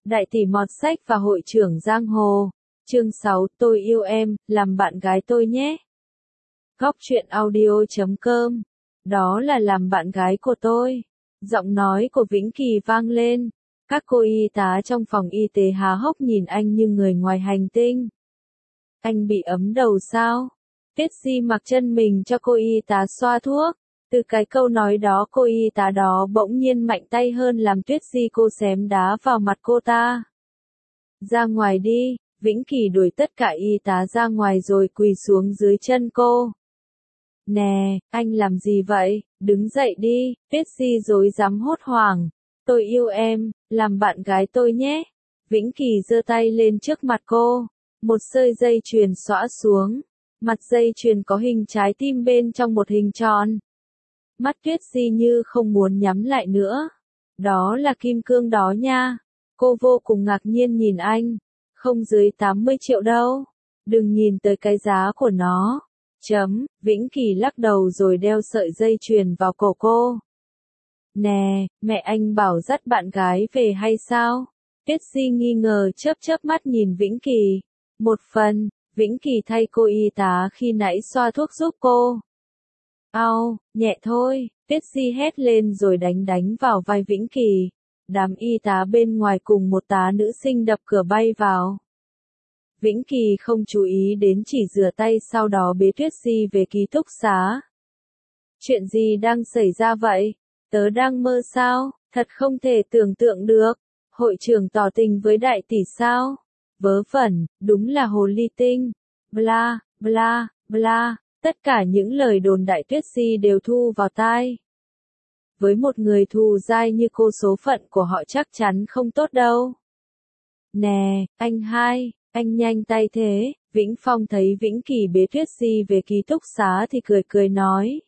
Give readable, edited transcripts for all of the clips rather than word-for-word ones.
Đại tỷ mọt sách và hội trưởng giang hồ. Chương 6, tôi yêu em, làm bạn gái tôi nhé. Góc truyện audio.com. Đó là làm bạn gái của tôi. Giọng nói của Vĩnh Kỳ vang lên. Các cô y tá trong phòng y tế há hốc nhìn anh như người ngoài hành tinh. Anh bị ấm đầu sao? Tuyết Di mặc chân mình cho cô y tá xoa thuốc. Từ cái câu nói đó cô y tá đó bỗng nhiên mạnh tay hơn làm Tuyết Di cô xém đá vào mặt cô ta. Ra ngoài đi, Vĩnh Kỳ đuổi tất cả y tá ra ngoài rồi quỳ xuống dưới chân cô. Nè, anh làm gì vậy, đứng dậy đi, Tuyết Di rối rắm hốt hoảng. Tôi yêu em, làm bạn gái tôi nhé. Vĩnh Kỳ giơ tay lên trước mặt cô. Một sợi dây chuyền xõa xuống. Mặt dây chuyền có hình trái tim bên trong một hình tròn. Mắt Tuyết Di như không muốn nhắm lại nữa. Đó là kim cương đó nha. Cô vô cùng ngạc nhiên nhìn anh. Không dưới 80 triệu đâu. Đừng nhìn tới cái giá của nó. Vĩnh Kỳ lắc đầu rồi đeo sợi dây chuyền vào cổ cô. Nè, mẹ anh bảo dắt bạn gái về hay sao? Tuyết Di nghi ngờ chớp mắt nhìn Vĩnh Kỳ. Một phần, Vĩnh Kỳ thay cô y tá khi nãy xoa thuốc giúp cô. Au, nhẹ thôi, Tuyết Di hét lên rồi đánh vào vai Vĩnh Kỳ. Đám y tá bên ngoài cùng một tá nữ sinh đập cửa bay vào. Vĩnh Kỳ không chú ý đến chỉ rửa tay sau đó bế Tuyết Di về ký túc xá. Chuyện gì đang xảy ra vậy? Tớ đang mơ sao? Thật không thể tưởng tượng được. Hội trưởng tỏ tình với đại tỷ sao? Vớ vẩn, đúng là hồ ly tinh. Bla, bla, bla. Tất cả những lời đồn đại Tuyết Di đều thu vào tai. Với một người thù dai như cô số phận của họ chắc chắn không tốt đâu. Nè, anh hai, anh nhanh tay thế. Vĩnh Phong thấy Vĩnh Kỳ bế Tuyết Di về ký túc xá thì cười nói.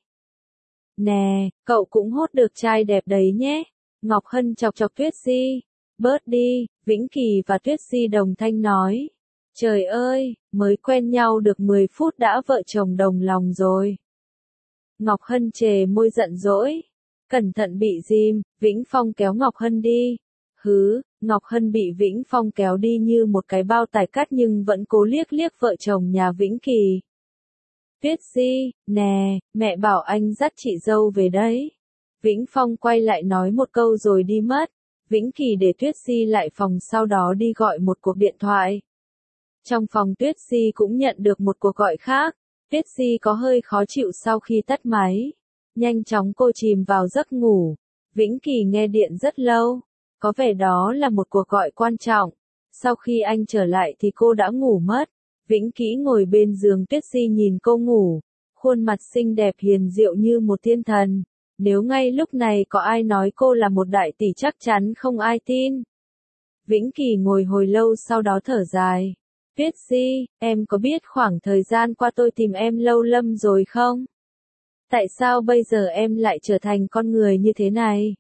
Nè, cậu cũng hốt được trai đẹp đấy nhé. Ngọc Hân chọc Tuyết Di. Bớt đi, Vĩnh Kỳ và Tuyết Di đồng thanh nói. Trời ơi, mới quen nhau được 10 phút đã vợ chồng đồng lòng rồi. Ngọc Hân chề môi giận dỗi. Cẩn thận bị dìm, Vĩnh Phong kéo Ngọc Hân đi. Hứ, Ngọc Hân bị Vĩnh Phong kéo đi như một cái bao tải cát nhưng vẫn cố liếc vợ chồng nhà Vĩnh Kỳ. Tuyết Di, nè, mẹ bảo anh dắt chị dâu về đấy. Vĩnh Phong quay lại nói một câu rồi đi mất. Vĩnh Kỳ để Tuyết Di lại phòng sau đó đi gọi một cuộc điện thoại. Trong phòng Tuyết Di cũng nhận được một cuộc gọi khác. Tuyết Di có hơi khó chịu sau khi tắt máy. Nhanh chóng cô chìm vào giấc ngủ. Vĩnh Kỳ nghe điện rất lâu. Có vẻ đó là một cuộc gọi quan trọng. Sau khi anh trở lại thì cô đã ngủ mất. Vĩnh Kỳ ngồi bên giường Tuyết Di nhìn cô ngủ. Khuôn mặt xinh đẹp hiền diệu như một thiên thần. Nếu ngay lúc này có ai nói cô là một đại tỷ chắc chắn không ai tin. Vĩnh Kỳ ngồi hồi lâu sau đó thở dài. Tuyết Di, em có biết khoảng thời gian qua tôi tìm em lâu lắm rồi không? Tại sao bây giờ em lại trở thành con người như thế này?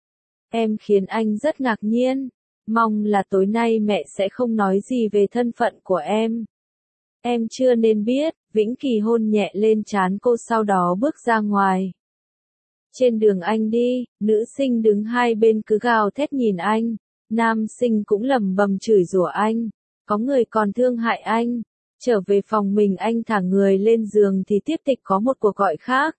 Em khiến anh rất ngạc nhiên. Mong là tối nay mẹ sẽ không nói gì về thân phận của em. Em chưa nên biết. Vĩnh Kỳ hôn nhẹ lên trán cô sau đó bước ra ngoài. Trên đường anh đi, nữ sinh đứng hai bên cứ gào thét nhìn anh. Nam sinh cũng lẩm bẩm chửi rủa anh. Có người còn thương hại anh. Trở về phòng mình anh thả người lên giường thì tiếp tục có một cuộc gọi khác.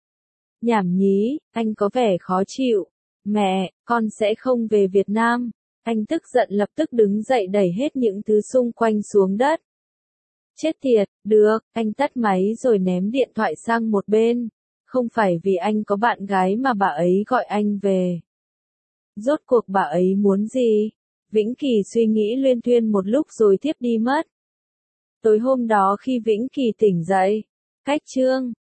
Nhảm nhí, anh có vẻ khó chịu. Mẹ, con sẽ không về Việt Nam. Anh tức giận lập tức đứng dậy đẩy hết những thứ xung quanh xuống đất. Chết tiệt, được, anh tắt máy rồi ném điện thoại sang một bên. Không phải vì anh có bạn gái mà bà ấy gọi anh về. Rốt cuộc bà ấy muốn gì? Vĩnh Kỳ suy nghĩ luyên thuyên một lúc rồi tiếp đi mất. Tối hôm đó khi Vĩnh Kỳ tỉnh dậy, cách chương